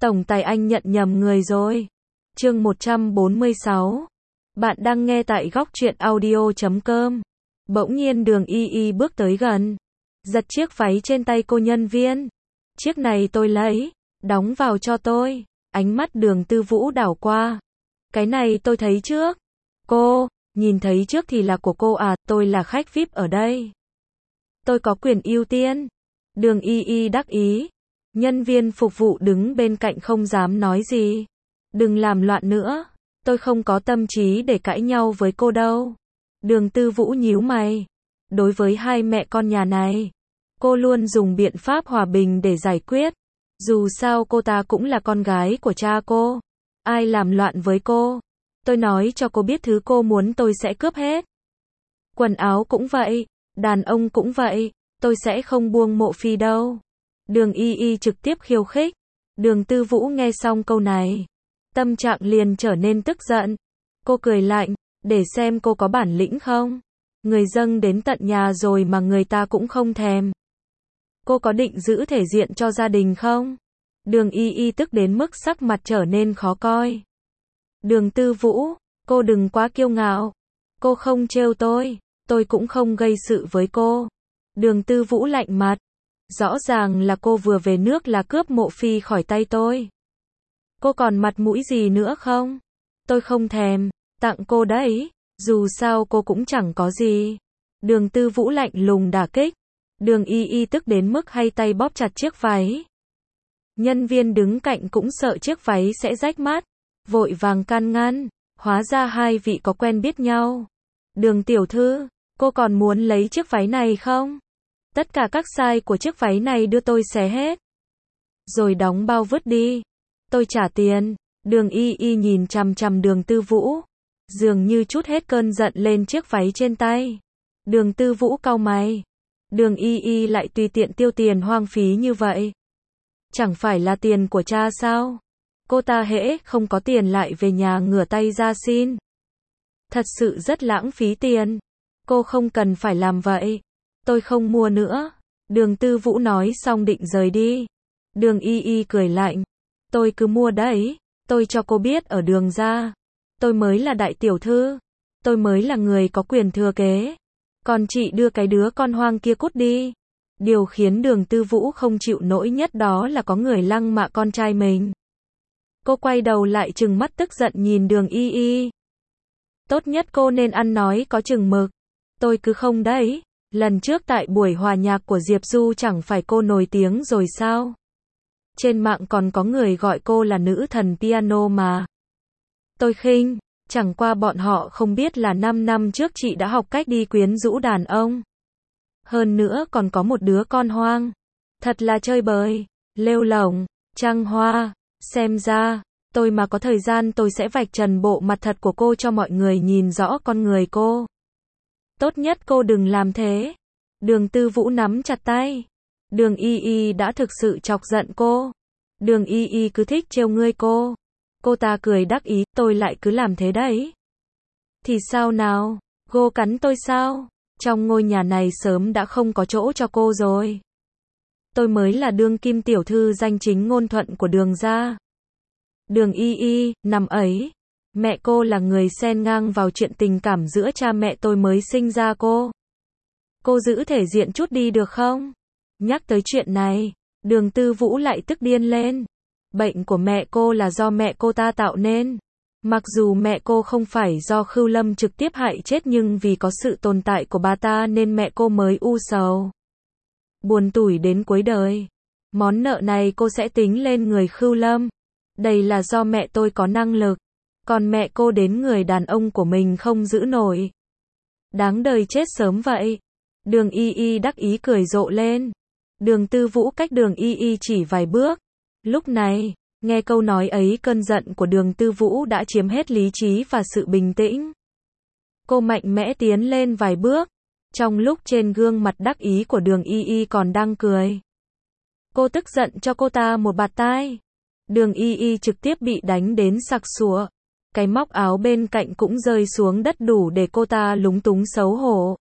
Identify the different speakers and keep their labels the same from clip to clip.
Speaker 1: Tổng tài anh nhận nhầm người rồi. Chương 146. Bạn đang nghe tại góc truyện audio.com. Bỗng nhiên Đường Y Y bước tới gần, giật chiếc váy trên tay cô nhân viên. Chiếc này tôi lấy, đóng vào cho tôi. Ánh mắt Đường Tư Vũ đảo qua. Cái này tôi thấy trước. Cô, nhìn thấy trước thì là của cô à, tôi là khách VIP ở đây. Tôi có quyền ưu tiên. Đường Y Y đắc ý. Nhân viên phục vụ đứng bên cạnh không dám nói gì. Đừng làm loạn nữa, tôi không có tâm trí để cãi nhau với cô đâu. Đường Tư Vũ nhíu mày. Đối với hai mẹ con nhà này, cô luôn dùng biện pháp hòa bình để giải quyết. Dù sao cô ta cũng là con gái của cha cô. Ai làm loạn với cô, tôi nói cho cô biết thứ cô muốn tôi sẽ cướp hết. Quần áo cũng vậy, đàn ông cũng vậy, tôi sẽ không buông Mộ Phi đâu. Đường Y Y trực tiếp khiêu khích. Đường Tư Vũ nghe xong câu này, tâm trạng liền trở nên tức giận. Cô cười lạnh, để xem cô có bản lĩnh không. Người dâng đến tận nhà rồi mà người ta cũng không thèm. Cô có định giữ thể diện cho gia đình không? Đường Y Y tức đến mức sắc mặt trở nên khó coi. Đường Tư Vũ, cô đừng quá kiêu ngạo. Cô không trêu tôi cũng không gây sự với cô. Đường Tư Vũ lạnh mặt. Rõ ràng là cô vừa về nước là cướp Mộ Phi khỏi tay tôi. Cô còn mặt mũi gì nữa không? Tôi không thèm, tặng cô đấy, dù sao cô cũng chẳng có gì. Đường Tư Vũ lạnh lùng đả kích. Đường Y Y tức đến mức hay tay bóp chặt chiếc váy. Nhân viên đứng cạnh cũng sợ chiếc váy sẽ rách mắt, vội vàng can ngăn. Hóa ra hai vị có quen biết nhau. Đường tiểu thư, cô còn muốn lấy chiếc váy này không? Tất cả các size của chiếc váy này đưa tôi xé hết, rồi đóng bao vứt đi. Tôi trả tiền. Đường Y Y nhìn chằm chằm Đường Tư Vũ, dường như trút hết cơn giận lên chiếc váy trên tay. Đường Tư Vũ cau mày. Đường Y Y lại tùy tiện tiêu tiền hoang phí như vậy. Chẳng phải là tiền của cha sao? Cô ta hễ không có tiền lại về nhà ngửa tay ra xin. Thật sự rất lãng phí tiền. Cô không cần phải làm vậy. Tôi không mua nữa. Đường Tư Vũ nói xong định rời đi. Đường Y Y cười lạnh. Tôi cứ mua đấy. Tôi cho cô biết ở đường ra. Tôi mới là đại tiểu thư. Tôi mới là người có quyền thừa kế. Còn chị đưa cái đứa con hoang kia cút đi. Điều khiến Đường Tư Vũ không chịu nổi nhất đó là có người lăng mạ con trai mình. Cô quay đầu lại trừng mắt tức giận nhìn Đường Y Y. Tốt nhất cô nên ăn nói có chừng mực. Tôi cứ không đấy. Lần trước tại buổi hòa nhạc của Diệp Du chẳng phải cô nổi tiếng rồi sao? Trên mạng còn có người gọi cô là nữ thần piano mà. Tôi khinh, chẳng qua bọn họ không biết là 5 năm trước chị đã học cách đi quyến rũ đàn ông. Hơn nữa còn có một đứa con hoang. Thật là chơi bời, lêu lổng, trăng hoa. Xem ra, tôi mà có thời gian tôi sẽ vạch trần bộ mặt thật của cô cho mọi người nhìn rõ con người cô. Tốt nhất cô đừng làm thế. Đường Tư Vũ nắm chặt tay. Đường Y Y đã thực sự chọc giận cô. Đường Y Y cứ thích trêu ngươi cô. Cô ta cười đắc ý, tôi lại cứ làm thế đấy. Thì sao nào, cô cắn tôi sao? Trong ngôi nhà này sớm đã không có chỗ cho cô rồi. Tôi mới là đương kim tiểu thư danh chính ngôn thuận của Đường gia. Đường Y Y, năm ấy, mẹ cô là người xen ngang vào chuyện tình cảm giữa cha mẹ tôi mới sinh ra cô. Cô giữ thể diện chút đi được không? Nhắc tới chuyện này, Đường Tư Vũ lại tức điên lên. Bệnh của mẹ cô là do mẹ cô ta tạo nên. Mặc dù mẹ cô không phải do Khưu Lâm trực tiếp hại chết nhưng vì có sự tồn tại của bà ta nên mẹ cô mới u sầu. Buồn tủi đến cuối đời. Món nợ này cô sẽ tính lên người Khưu Lâm. Đây là do mẹ tôi có năng lực. Còn mẹ cô đến người đàn ông của mình không giữ nổi. Đáng đời chết sớm vậy. Đường Y Y đắc ý cười rộ lên. Đường Tư Vũ cách Đường Y Y chỉ vài bước. Lúc này, nghe câu nói ấy cơn giận của Đường Tư Vũ đã chiếm hết lý trí và sự bình tĩnh. Cô mạnh mẽ tiến lên vài bước. Trong lúc trên gương mặt đắc ý của Đường Y Y còn đang cười. Cô tức giận cho cô ta một bạt tai. Đường Y Y trực tiếp bị đánh đến sặc sụa. Cái móc áo bên cạnh cũng rơi xuống đất đủ để cô ta lúng túng xấu hổ.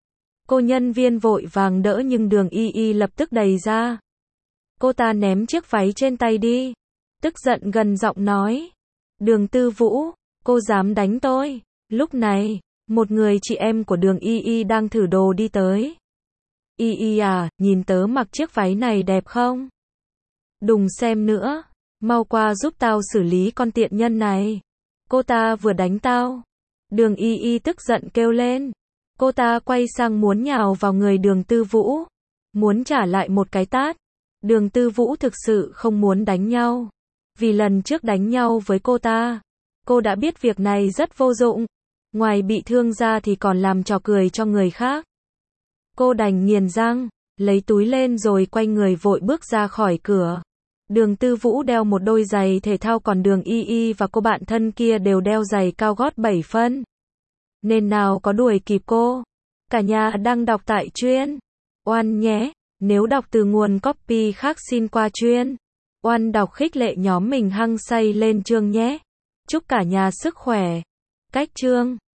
Speaker 1: Cô nhân viên vội vàng đỡ nhưng Đường Y Y lập tức đẩy ra. Cô ta ném chiếc váy trên tay đi. tức giận gần giọng nói. Đường Tư Vũ, cô dám đánh tôi. Lúc này, một người chị em của Đường Y Y đang thử đồ đi tới. Y Y à, nhìn tớ mặc chiếc váy này đẹp không? Đừng xem nữa, mau qua giúp tao xử lý con tiện nhân này. Cô ta vừa đánh tao. Đường Y Y tức giận kêu lên. Cô ta quay sang muốn nhào vào người Đường Tư Vũ, muốn trả lại một cái tát. Đường Tư Vũ thực sự không muốn đánh nhau, vì lần trước đánh nhau với cô đã biết việc này rất vô dụng, ngoài bị thương ra thì còn làm trò cười cho người khác. Cô đành nghiền răng, lấy túi lên rồi quay người vội bước ra khỏi cửa. Đường Tư Vũ đeo một đôi giày thể thao, còn Đường Y Y và cô bạn thân kia đều đeo giày cao gót 7 phân, nên nào có đuổi kịp cô. Cả nhà đang đọc tại Truyện Oan nhé. Nếu đọc từ nguồn copy khác xin qua Truyện Oan đọc khích lệ nhóm mình hăng say lên chương nhé. Chúc cả nhà sức khỏe. Cách chương